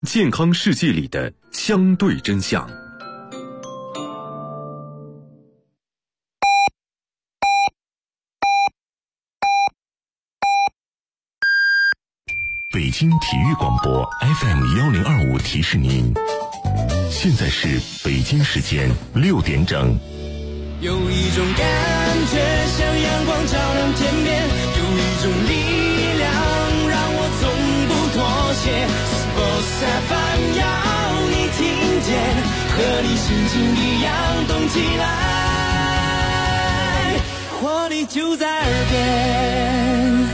健康世界里的相对真相。 北京体育广播 FM1025提示您，现在是北京时间6点整。 有一种感觉像阳光照亮天边，有一种力量让我从不妥协。Sports FM 要你听见，和你心情一样动起来，活力就在耳边。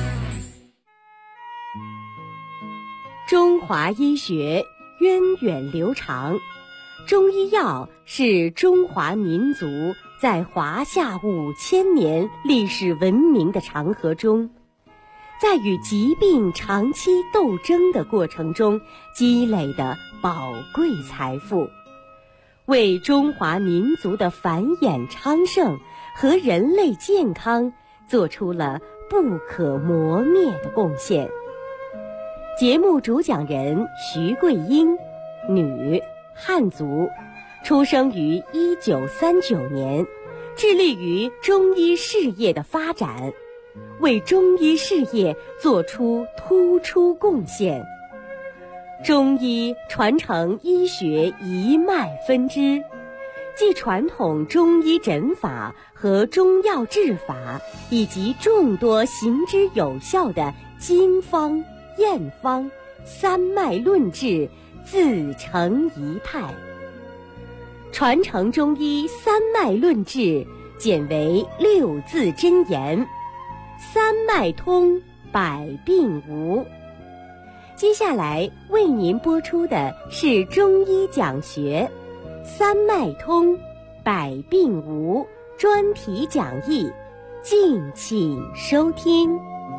中华医学源远流长，中医药是中华民族在华夏5000年历史文明的长河中，在与疾病长期斗争的过程中积累的宝贵财富，为中华民族的繁衍昌盛和人类健康做出了不可磨灭的贡献。节目主讲人徐桂英，女，汉族，出生于1939年，致力于中医事业的发展，为中医事业做出突出贡献。中医传承医学一脉分支，即传统中医诊法和中药治法，以及众多行之有效的经方、验方、三脉论治自成一派。传承中医三脉论治简为6字真言：三脉通，百病无。接下来为您播出的是中医讲学三脉通，百病无专题讲义，敬请收听。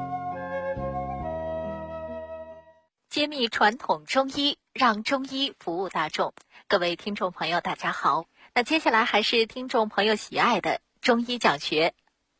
揭秘传统中医，让中医服务大众。各位听众朋友大家好，那接下来还是听众朋友喜爱的中医讲学。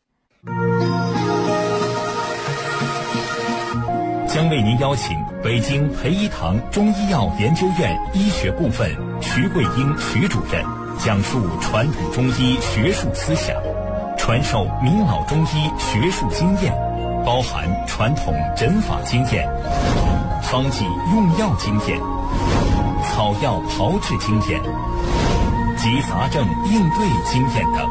将为您邀请北京培一堂中医药研究院医学部分徐桂英徐主任讲述传统中医学术思想，传授名老中医学术经验，包含传统诊法经验、方剂用药经验、草药炮制经验及杂症应对经验等。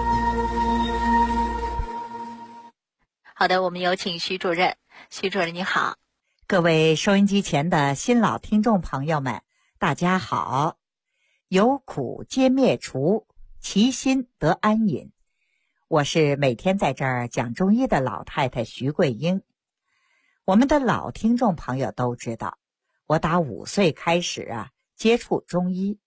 好的，我们有请徐主任。徐主任你好。 各位收音机前的新老听众朋友们，大家好。有苦皆灭除，其心得安隐。我是每天在这儿讲中医的老太太徐桂英。我们的老听众朋友都知道，我打5岁开始接触中医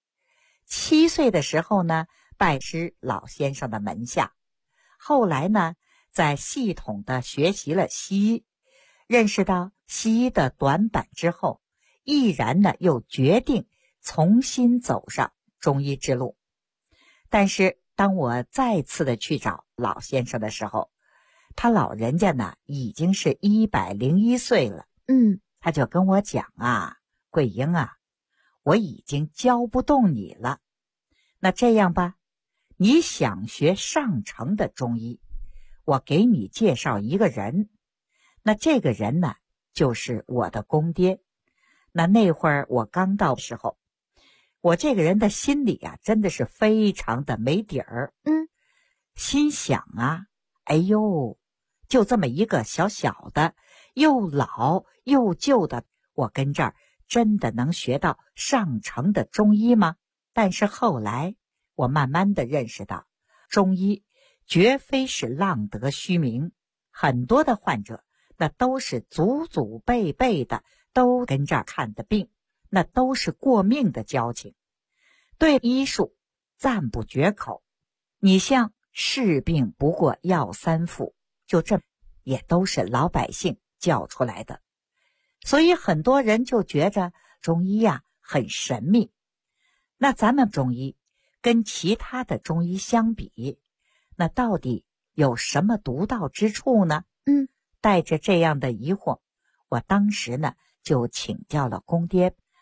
，7岁的时候呢拜师老先生的门下，后来呢在系统的学习了西医，认识到西医的短板之后，毅然呢又决定重新走上中医之路。但是当我再次的去找老先生的时候，他老人家呢已经是101岁了。他就跟我讲桂英我已经教不动你了。那这样吧，你想学上乘的中医，我给你介绍一个人。那这个人呢就是我的公爹。那会儿我刚到的时候，我这个人的心里真的是非常的没底儿。心想哎呦，就这么一个小小的又老又旧的，我跟这儿真的能学到上乘的中医吗？但是后来我慢慢的认识到，中医绝非是浪得虚名，很多的患者那都是祖祖辈辈的都跟这儿看的病，那都是过命的交情，对医术赞不绝口。你像是病不过药3副，就这也都是老百姓教出来的。所以很多人就觉着中医很神秘。那咱们中医跟其他的中医相比，那到底有什么独到之处呢？带着这样的疑惑，我当时呢就请教了公爹，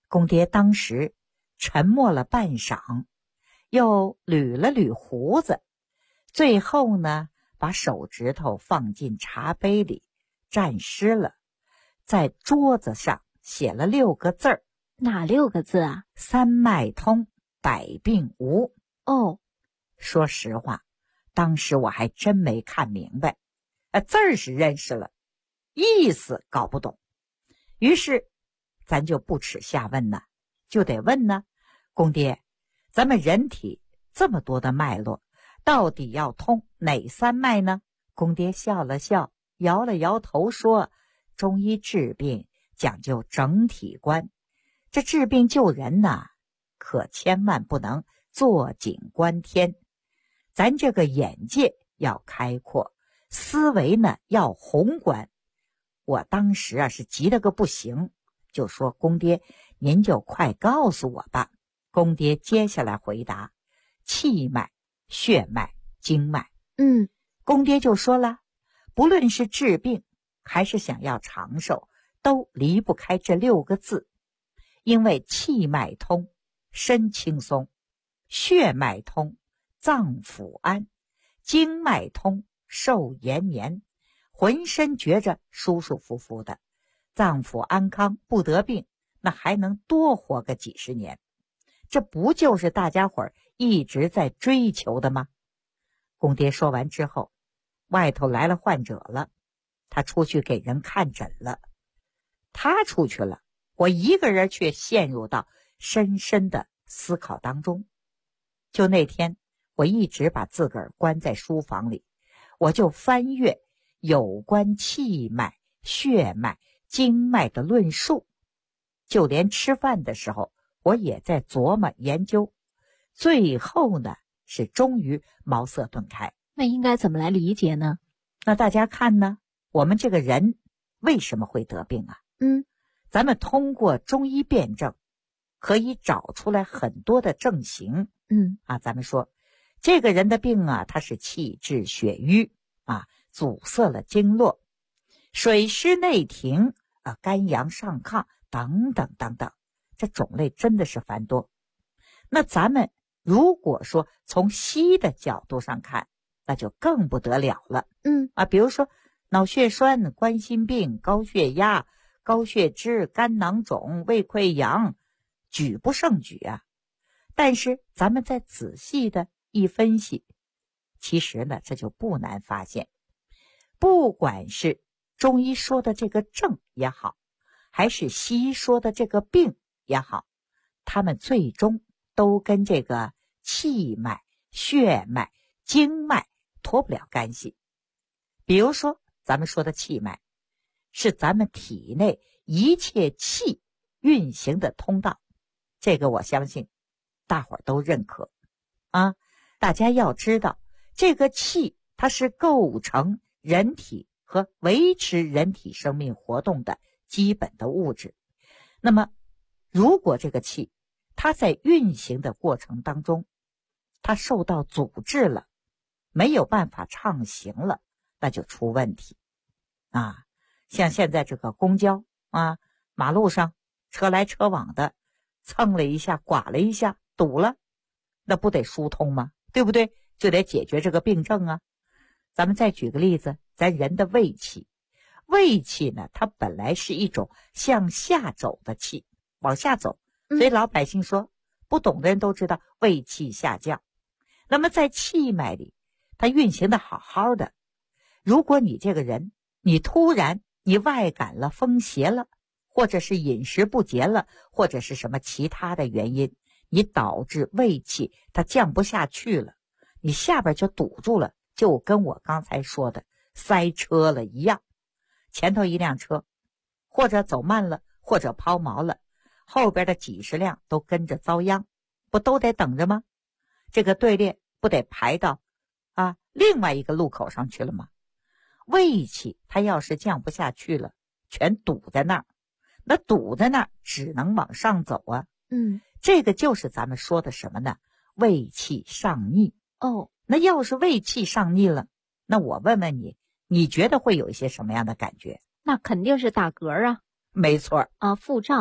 公爹当时沉默了半晌，又捋了捋胡子，最后呢，把手指头放进茶杯里，蘸湿了，在桌子上写了6个字儿。 哪6个字啊？ 三脉通，百病无。 哦， 说实话，当时我还真没看明白，字儿是认识了，意思搞不懂。于是咱就不耻下问呢，就得问呢，公爹，咱们人体这么多的脉络，到底要通哪3脉呢？公爹笑了笑，摇了摇头说，中医治病讲究整体观，这治病救人呐，可千万不能坐井观天，咱这个眼界要开阔，思维呢要宏观。我当时啊是急得个不行，就说公爹您就快告诉我吧。公爹接下来回答，气脉、血脉、经脉。公爹就说了，不论是治病还是想要长寿，都离不开这6个字。因为气脉通，身轻松；血脉通，脏腑安；经脉通，寿延年，浑身觉着舒舒服服的，脏腑安康，不得病，那还能多活个几十年。这不就是大家伙儿一直在追求的吗？公爹说完之后，外头来了患者了，他出去给人看诊了。他出去了，我一个人却陷入到深深的思考当中。就那天，我一直把自个儿关在书房里，我就翻阅有关气脉、血脉、经脉的论述，就连吃饭的时候，我也在琢磨研究。最后呢，是终于茅塞顿开。 那应该怎么来理解呢？ 那大家看呢，我们这个人为什么会得病啊？咱们通过中医辨证，可以找出来很多的症型。咱们说这个人的病啊，他是气滞血瘀啊，阻塞了经络，水湿内停啊，肝阳上亢等等等等，这种类真的是繁多。那咱们如果说从西医的角度上看，那就更不得了了。比如说脑血栓、冠心病、高血压、高血脂、肝囊肿、胃溃疡，举不胜举啊。但是咱们再仔细的一分析，其实呢，这就不难发现，不管是中医说的这个症也好，还是西医说的这个病也好，他们最终都跟这个气脉、血脉、经脉脱不了干系。比如说咱们说的气脉，是咱们体内一切气运行的通道，这个我相信大伙儿都认可啊。大家要知道，这个气它是构成人体和维持人体生命活动的基本的物质。那么如果这个气它在运行的过程当中，它受到阻滞了，没有办法畅行了，那就出问题啊。像现在这个公交啊，马路上车来车往的，蹭了一下，剐了一下，堵了，那不得疏通吗？对不对？就得解决这个病症啊。咱们再举个例子，咱人的胃气，胃气呢，它本来是一种向下走的气，往下走，所以老百姓说，不懂的人都知道胃气下降。那么在气脉里，它运行的好好的，如果你这个人，你突然你外感了，风邪了，或者是饮食不节了，或者是什么其他的原因，你导致胃气它降不下去了，你下边就堵住了，就跟我刚才说的塞车了一样。前头一辆车或者走慢了，或者抛锚了，后边的几十辆都跟着遭殃，不都得等着吗？这个队列不得排到另外一个路口上去了吗？胃气它要是降不下去了，全堵在那儿，那堵在那儿只能往上走啊。这个就是咱们说的什么呢？胃气上逆。那要是胃气上逆了，那我问问你，你觉得会有一些什么样的感觉？ 那肯定是打嗝啊。 没错腹胀。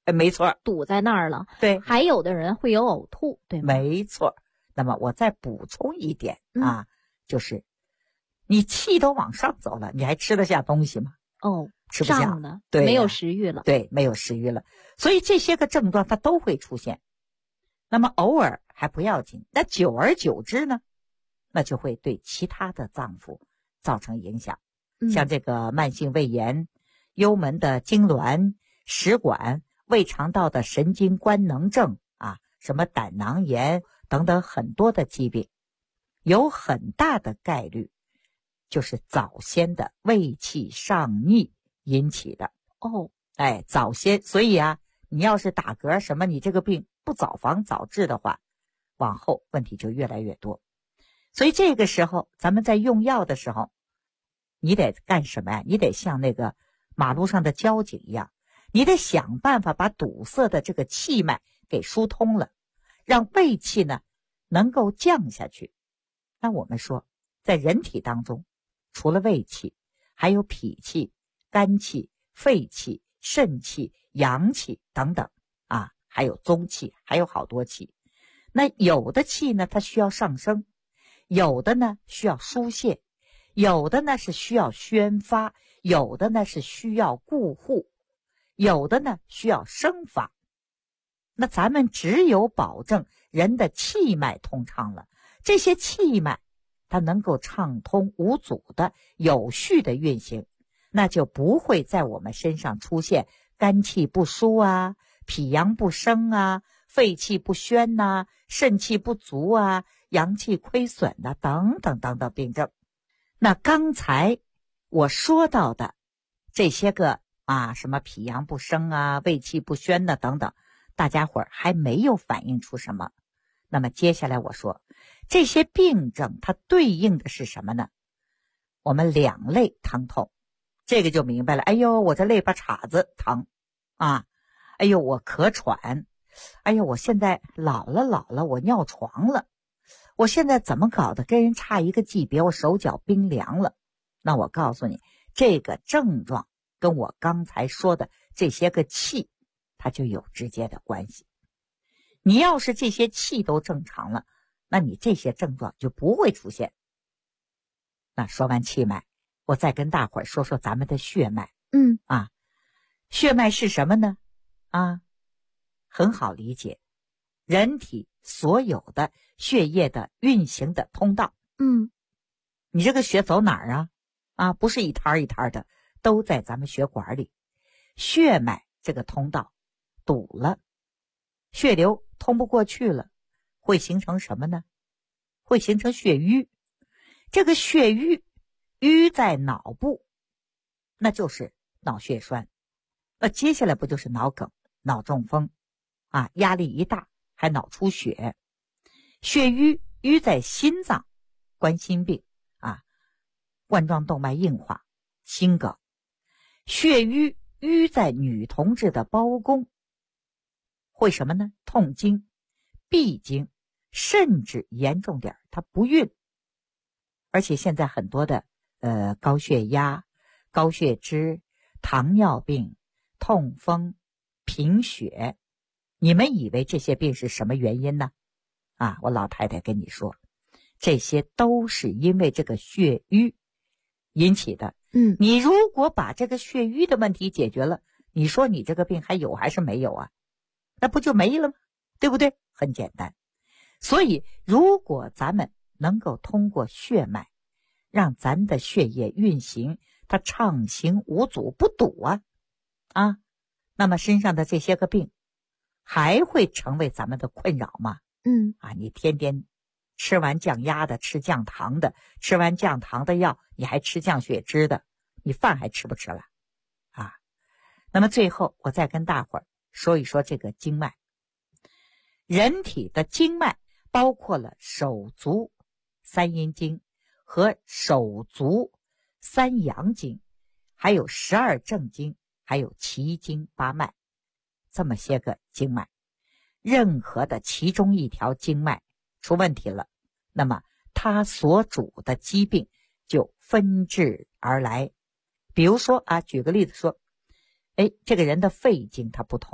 没错， 堵在那儿了。 对， 还有的人会有呕吐，对吗？ 没错。那么我再补充一点啊，就是你气都往上走了，你还吃得下东西吗？ 哦， 吃不下胀的， 对， 没有食欲了。 对，没有食欲了。所以这些个症状它都会出现。那么偶尔还不要紧，那久而久之呢，那就会对其他的脏腑造成影响。像这个慢性胃炎、幽门的痉挛、食管、胃肠道的神经官能症啊，什么胆囊炎等等很多的疾病，有很大的概率就是早先的胃气上逆引起的。 哦， 哎，早先，所以啊，你要是打嗝什么，你这个病不早防早治的话，往后问题就越来越多。所以这个时候咱们在用药的时候，你得干什么呀？你得像那个马路上的交警一样，你得想办法把堵塞的这个气脉给疏通了，让胃气呢能够降下去。那我们说，在人体当中，除了胃气，还有脾气、肝气、肺气、肾气、阳气等等啊，还有宗气，还有好多气。那有的气呢，它需要上升，有的呢需要疏泄，有的呢是需要宣发，有的呢是需要固护，有的呢需要生发。那咱们只有保证人的气脉通畅了，这些气脉它能够畅通无阻的有序的运行，那就不会在我们身上出现肝气不舒啊、脾阳不升啊、肺气不宣呐、肾气不足啊、阳气亏损的等等等等病症。那刚才我说到的这些个啊，什么脾阳不升啊、胃气不宣的等等，大家伙儿还没有反映出什么。那么接下来我说，这些病症它对应的是什么呢？我们两肋疼痛，这个就明白了。哎呦，我这肋巴叉子疼啊！哎呦，我咳喘！哎呦，我现在老了，我尿床了！我现在怎么搞的？跟人差一个级别，我手脚冰凉了。那我告诉你，这个症状跟我刚才说的这些个气，它就有直接的关系。你要是这些气都正常了，那你这些症状就不会出现。那说完气脉，我再跟大伙儿说说咱们的血脉。血脉是什么呢？很好理解，人体所有的血液的运行的通道。你这个血走哪儿啊？不是一摊一摊的，都在咱们血管里。血脉这个通道堵了，血流通不过去了，会形成什么呢？会形成血瘀。这个血瘀在脑部，那就是脑血栓。那接下来不就是脑梗、脑中风啊？压力一大还脑出血。血瘀在心脏，冠心病啊，冠状动脉硬化、心梗。血瘀在女同志的胞宫，会什么呢？痛经、闭经，甚至严重点它不孕。而且现在很多的高血压、高血脂、糖尿病、痛风、贫血，你们以为这些病是什么原因呢？我老太太跟你说，这些都是因为这个血瘀引起的。你如果把这个血瘀的问题解决了，你说你这个病还有还是没有啊？那不就没了吗？对不对？很简单。所以如果咱们能够通过血脉让咱的血液运行，它畅行无阻，不堵那么身上的这些个病还会成为咱们的困扰吗？你天天吃完降压的，吃降糖的，吃完降糖的药，你还吃降血脂的，你饭还吃不吃了那么最后我再跟大伙儿说一说这个经脉。人体的经脉包括了手足三阴经和手足三阳经，还有12正经，还有奇经八脉，这么些个经脉。任何的其中一条经脉出问题了，那么它所主的疾病就纷至而来。比如说举个例子说，这个人的肺经它不通了，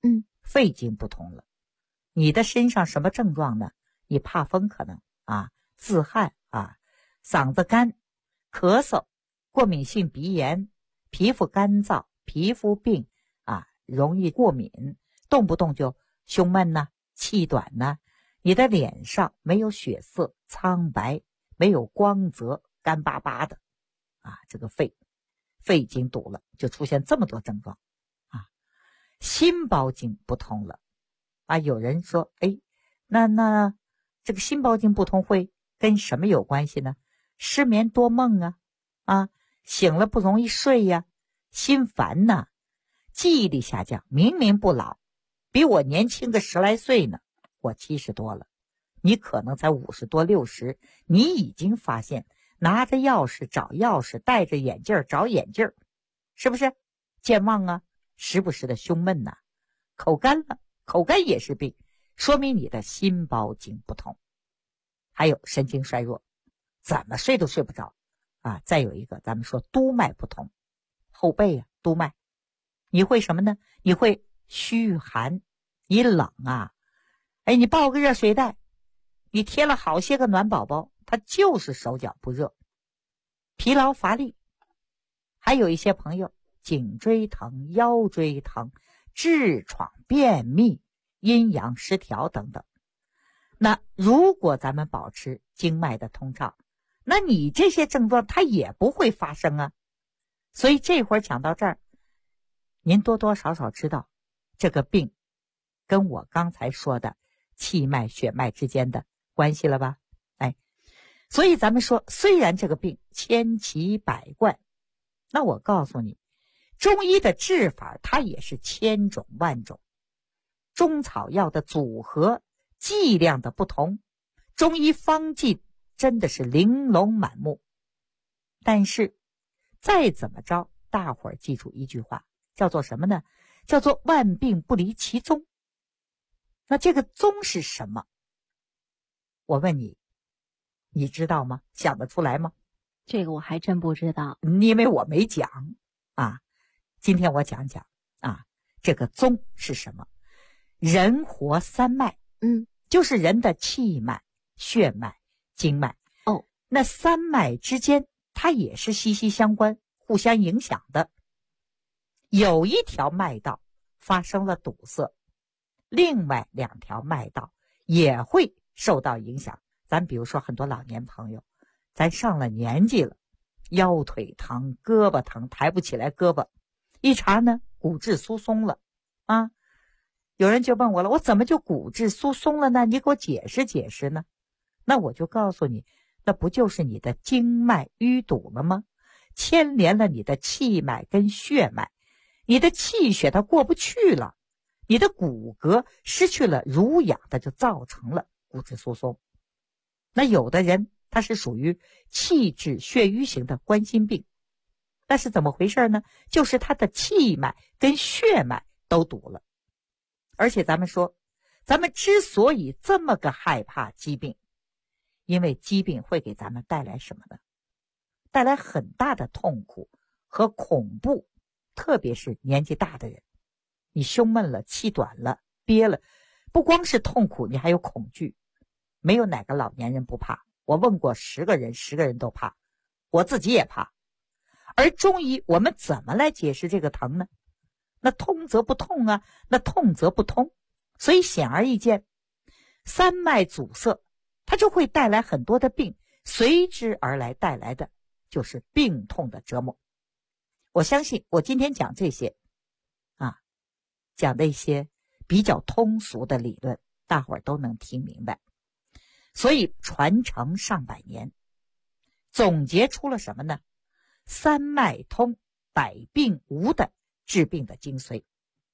肺经不通了。你的身上什么症状呢？你怕风可能自汗嗓子干，咳嗽，过敏性鼻炎，皮肤干燥，皮肤病容易过敏，动不动就胸闷气短你的脸上没有血色，苍白，没有光泽，干巴巴的这个肺经堵了，就出现这么多症状心包经不通了有人说那这个心包经不通会跟什么有关系呢？失眠多梦醒了不容易睡心烦记忆力下降，明明不老，比我年轻个10来岁呢，我70多了，你可能才50多60，你已经发现拿着钥匙找钥匙，戴着眼镜找眼镜，是不是？健忘时不时的胸闷口干了，口干也是病，说明你的心包经不通。还有神经衰弱，怎么睡都睡不着再有一个咱们说督脉不通，后背督脉，你会什么呢？你会虚寒，你冷你抱个热水袋，你贴了好些个暖宝宝，它就是手脚不热，疲劳乏力。还有一些朋友颈椎疼，腰椎疼，痔疮，便秘，阴阳失调等等。那如果咱们保持经脉的通畅，那你这些症状它也不会发生所以这会儿讲到这儿，您多多少少知道这个病跟我刚才说的气脉血脉之间的关系了吧？所以咱们说，虽然这个病千奇百怪，那我告诉你，中医的治法它也是千种万种，中草药的组合剂量的不同，中医方剂真的是玲珑满目。但是再怎么着，大伙儿记住一句话，叫做什么呢？叫做万病不离其宗。那这个宗是什么？我问你，你知道吗？想得出来吗？ 这个我还真不知道， 因为我没讲今天我讲讲这个宗是什么？人活三脉，就是人的气脉、血脉、经脉。那三脉之间它也是息息相关，互相影响的。有一条脉道发生了堵塞，另外2条脉道也会受到影响。咱比如说很多老年朋友，咱上了年纪了，腰腿疼，胳膊疼，抬不起来胳膊，一查呢骨质疏松了有人就问我了，我怎么就骨质疏松了呢？你给我解释解释呢？那我就告诉你，那不就是你的经脉淤堵了吗？牵连了你的气脉跟血脉，你的气血它过不去了，你的骨骼失去了濡养，它就造成了骨质疏松。那有的人他是属于气滞血瘀型的冠心病，那是怎么回事呢？就是他的气脉跟血脉都堵了。而且咱们说，咱们之所以这么个害怕疾病，因为疾病会给咱们带来什么呢？带来很大的痛苦和恐怖，特别是年纪大的人，你胸闷了，气短了，憋了，不光是痛苦，你还有恐惧。没有哪个老年人不怕，我问过10个人，10个人都怕，我自己也怕。而中医我们怎么来解释这个疼呢？那通则不痛那痛则不通。所以显而易见，三脉阻塞它就会带来很多的病，随之而来带来的就是病痛的折磨。我相信我今天讲这些讲的一些比较通俗的理论，大伙儿都能听明白。所以传承上百年，总结出了什么呢？三脉通，百病无的治病的精髓。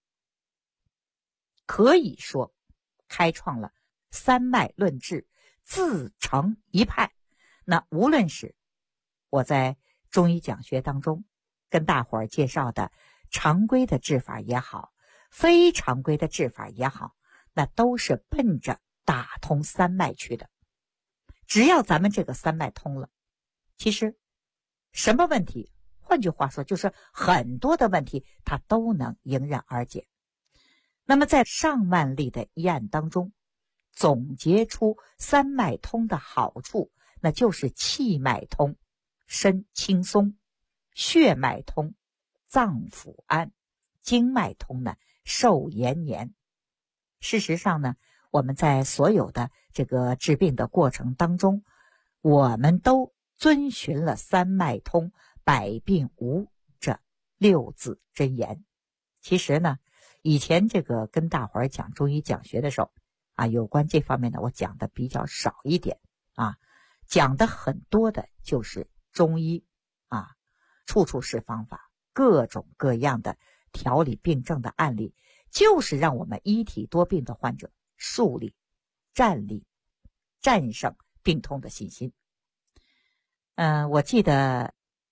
可以说开创了三脉论治，自成一派。那无论是我在中医讲学当中跟大伙儿介绍的常规的治法也好，非常规的治法也好，那都是奔着打通三脉去的。只要咱们这个三脉通了，其实什么问题，换句话说就是很多的问题它都能迎刃而解。 那么在上万例的医案当中，总结出三脉通的好处，那就是气脉通，身轻松；血脉通，脏腑安；经脉通呢，寿延年。事实上呢，我们在所有的这个治病的过程当中，我们都遵循了三脉通，百病无这6字真言。其实呢，以前这个跟大伙儿讲中医讲学的时候啊，有关这方面呢，我讲的比较少一点啊，讲的很多的就是中医啊，处处是方法，各种各样的调理病症的案例，就是让我们一体多病的患者树立战胜病痛的信心。我记得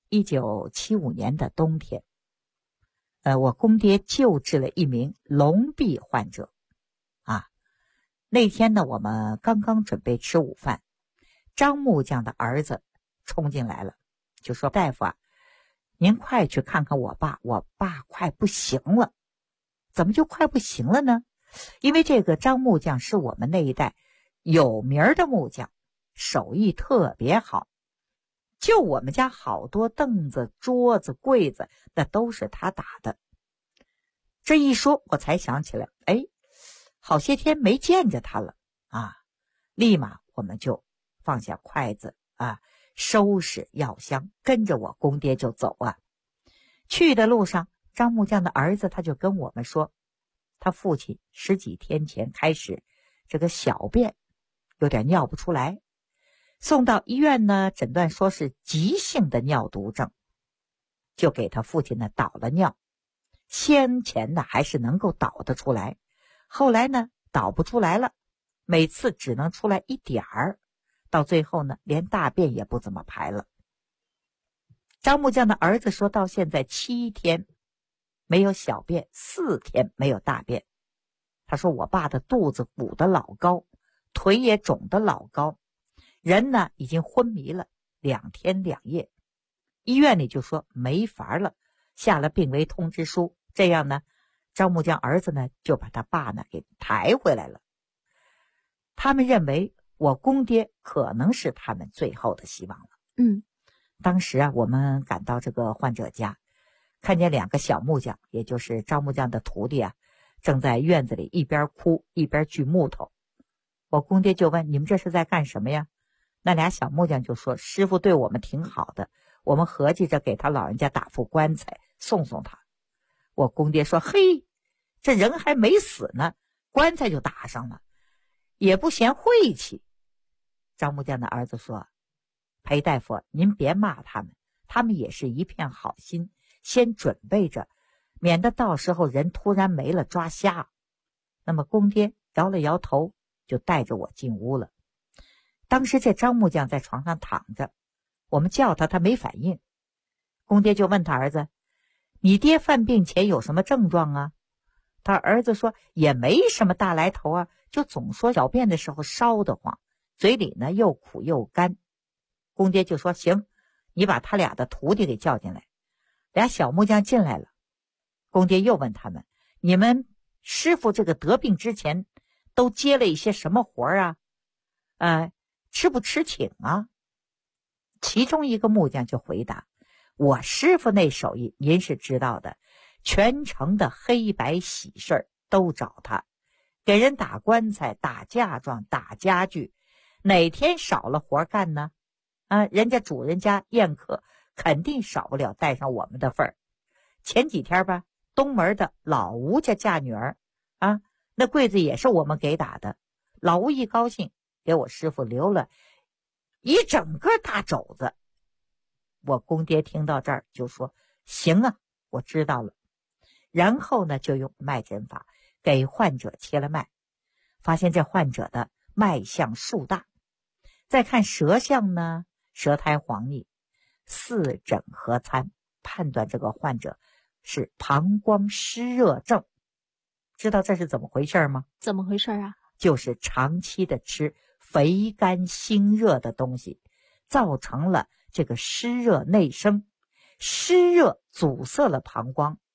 1975年的冬天，我公爹救治了一名聋痹患者啊。那天呢，我们刚刚准备吃午饭，张木匠的儿子冲进来了，就说：“大夫啊，您快去看看我爸快不行了。”怎么就快不行了呢？因为这个张木匠是我们那一代有名的木匠，手艺特别好，就我们家好多凳子、桌子、柜子，那都是他打的。这一说，我才想起来，好些天没见着他了啊！立马我们就放下筷子啊，收拾药箱，跟着我公爹就走啊。去的路上，张木匠的儿子他就跟我们说，他父亲10几天前开始这个小便有点尿不出来，送到医院呢，诊断说是急性的尿毒症，就给他父亲呢导了尿。先前呢还是能够导得出来，后来呢导不出来了，每次只能出来一点儿，到最后呢连大便也不怎么排了。张木匠的儿子说，到现在7天没有小便，4天没有大便。他说我爸的肚子鼓得老高，腿也肿得老高，人呢已经昏迷了2天2夜。医院里就说没法了，下了病危通知书。这样呢，张木匠儿子呢就把他爸呢给抬回来了。他们认为我公爹可能是他们最后的希望了。当时啊，我们赶到这个患者家，看见2个小木匠，也就是张木匠的徒弟啊，正在院子里一边哭一边锯木头。我公爹就问，你们这是在干什么呀？那俩小木匠就说，师傅对我们挺好的，我们合计着给他老人家打副棺材送送他。我公爹说，嘿，这人还没死呢，棺材就打上了，也不嫌晦气。张木匠的儿子说，裴大夫您别骂他们，他们也是一片好心，先准备着，免得到时候人突然没了抓瞎。那么公爹摇了摇头，就带着我进屋了。当时这张木匠在床上躺着，我们叫他，他没反应。公爹就问他儿子，你爹犯病前有什么症状啊？他儿子说也没什么大来头啊，就总说小便的时候烧得慌，嘴里呢又苦又干。公爹就说，行，你把他俩的徒弟给叫进来。俩小木匠进来了，公爹又问他们，你们师傅这个得病之前都接了一些什么活啊？吃不吃请啊？其中一个木匠就回答，我师傅那手艺您是知道的，全城的黑白喜事都找他，给人打棺材、打嫁妆、打家具，哪天少了活干呢？人家主人家宴客肯定少不了带上我们的份儿。前几天吧，东门的老吴家嫁女儿那柜子也是我们给打的，老吴一高兴，给我师傅留了一整个大肘子。我公爹听到这儿就说，行啊，我知道了。然后呢，就用脉诊法给患者切了脉，发现这患者的脉象数大。再看舌象呢，舌苔黄腻，4诊合参，判断这个患者是膀胱湿热症。知道这是怎么回事吗？ 怎么回事啊？ 就是长期的吃肥甘辛热的东西，造成了这个湿热内生，湿热阻塞了膀胱，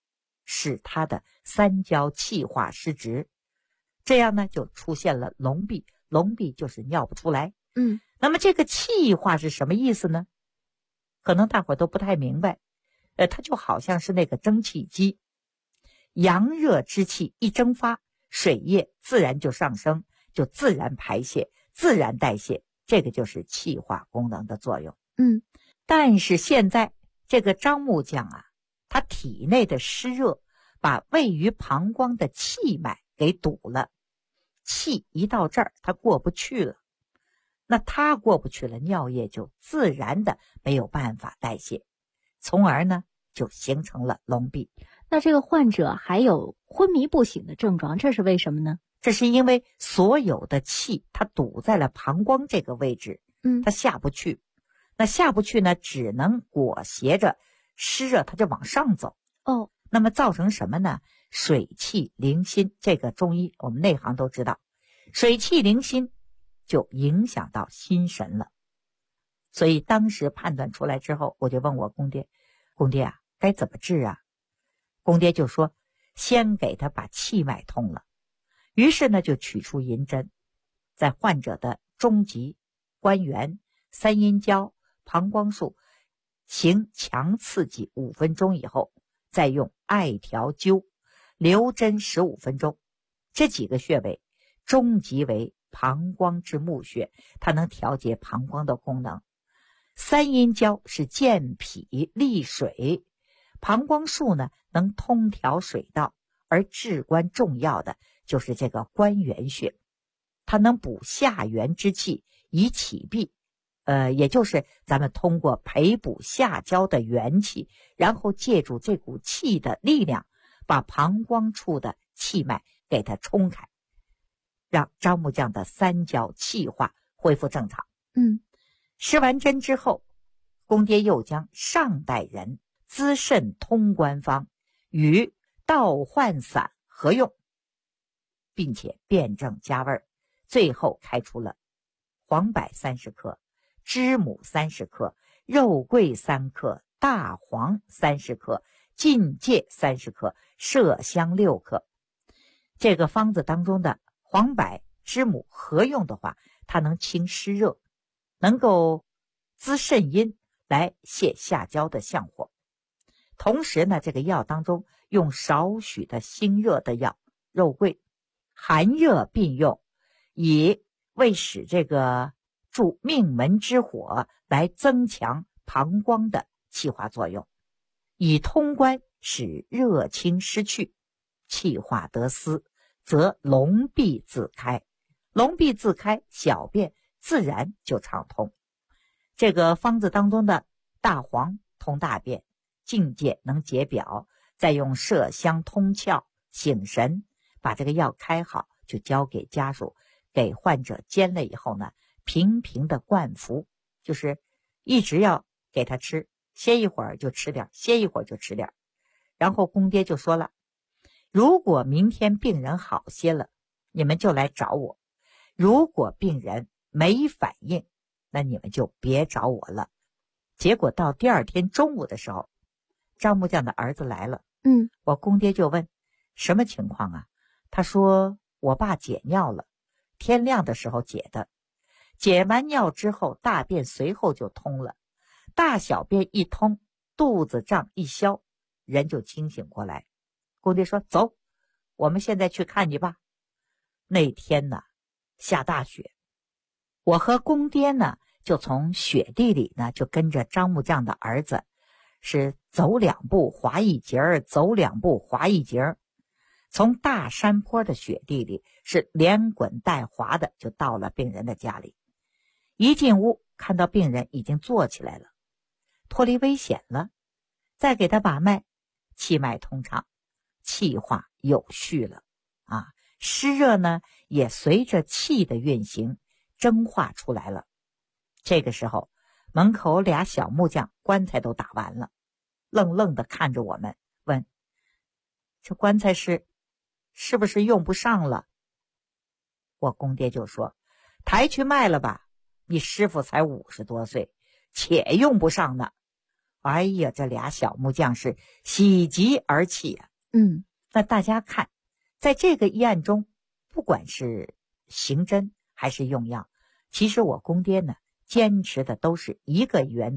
使他的三焦气化失职，这样呢就出现了聋闭，聋闭就是尿不出来。那么这个气化是什么意思呢？可能大伙都不太明白。它就好像是那个蒸汽机，阳热之气一蒸发，水液自然就上升，就自然排泄，自然代谢，这个就是气化功能的作用。但是现在这个张木匠啊，他体内的湿热把位于膀胱的气脉给堵了，气一到这儿他过不去了，那他过不去了，尿液就自然的没有办法代谢，从而呢就形成了聋闭。 那这个患者还有昏迷不醒的症状，这是为什么呢？ 这是因为所有的气它堵在了膀胱这个位置，它下不去。那下不去呢，只能裹挟着湿热，它就往上走。那么造成什么呢？水气凌心，这个中医我们内行都知道，水气凌心就影响到心神了。所以当时判断出来之后，我就问我公爹，公爹啊，该怎么治啊？公爹就说，先给他把气脉通了。于是呢，就取出银针，在患者的中极、关元、三阴交、膀胱腧行强刺激5分钟以后，再用艾条灸，留针15分钟。这几个穴位，中极为膀胱之募穴，它能调节膀胱的功能。三阴交是健脾利水，膀胱腧呢能通调水道，而至关重要的就是这个关元穴，它能补下元之气以启闭，也就是咱们通过培补下焦的元气，然后借助这股气的力量，把膀胱处的气脉给它冲开，让张木匠的三焦气化恢复正常。施完针之后，公爹又将上代人滋肾通关方与倒换散合用，并且辩证加味，最后开出了黄柏30克、知母30克、肉桂3克、大黄30克、荆芥30克、麝香6克。这个方子当中的黄柏、知母合用的话，它能清湿热，能够滋肾阴，来泻下焦的相火。同时呢，这个药当中用少许的辛热的药肉桂，寒热并用，以为使这个助命门之火，来增强膀胱的气化作用，以通关使热清湿去，气化得司，则聋闭自开，聋闭自开，小便自然就畅通。这个方子当中的大黄通大便，荆芥能解表，再用麝香通窍醒神，把这个药开好，就交给家属，给患者煎了以后呢，频频的灌服，就是一直要给他吃，歇一会儿就吃点，歇一会儿就吃点。然后公爹就说了，如果明天病人好些了，你们就来找我，如果病人没反应，那你们就别找我了。结果到第二天中午的时候，张木匠的儿子来了，我公爹就问什么情况啊？他说我爸解尿了，天亮的时候解的，解完尿之后大便随后就通了，大小便一通，肚子胀一消，人就清醒过来。公爹说走，我们现在去看你吧。那天呢下大雪，我和公爹呢就从雪地里呢就跟着张木匠的儿子，是走2步滑1节，走2步滑1节，从大山坡的雪地里是连滚带滑的就到了病人的家里。一进屋看到病人已经坐起来了，脱离危险了，再给他把脉，气脉通畅，气化有序了湿热呢也随着气的运行蒸化出来了。这个时候门口俩小木匠棺材都打完了，愣愣地看着我们，问这棺材是不是用不上了？我公爹就说抬去卖了吧，你师傅才50多岁，且用不上呢。哎呀，这俩小木匠是喜极而泣啊， 那大家看，在这个医案中，不管是刑侦还是用药，其实我公爹呢坚持的都是一个原则。